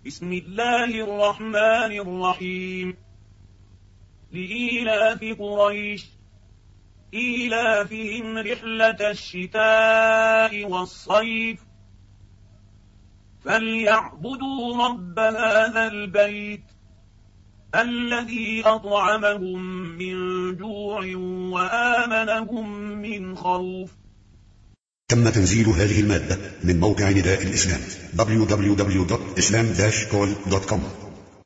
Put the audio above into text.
بسم الله الرحمن الرحيم. لإيلاف قريش إيلافهم رحلة الشتاء والصيف فليعبدوا رب هذا البيت الذي أطعمهم من جوع وآمنهم من خوف. تم تنزيل هذه المادة من موقع نداء الإسلام www.islam-call.com.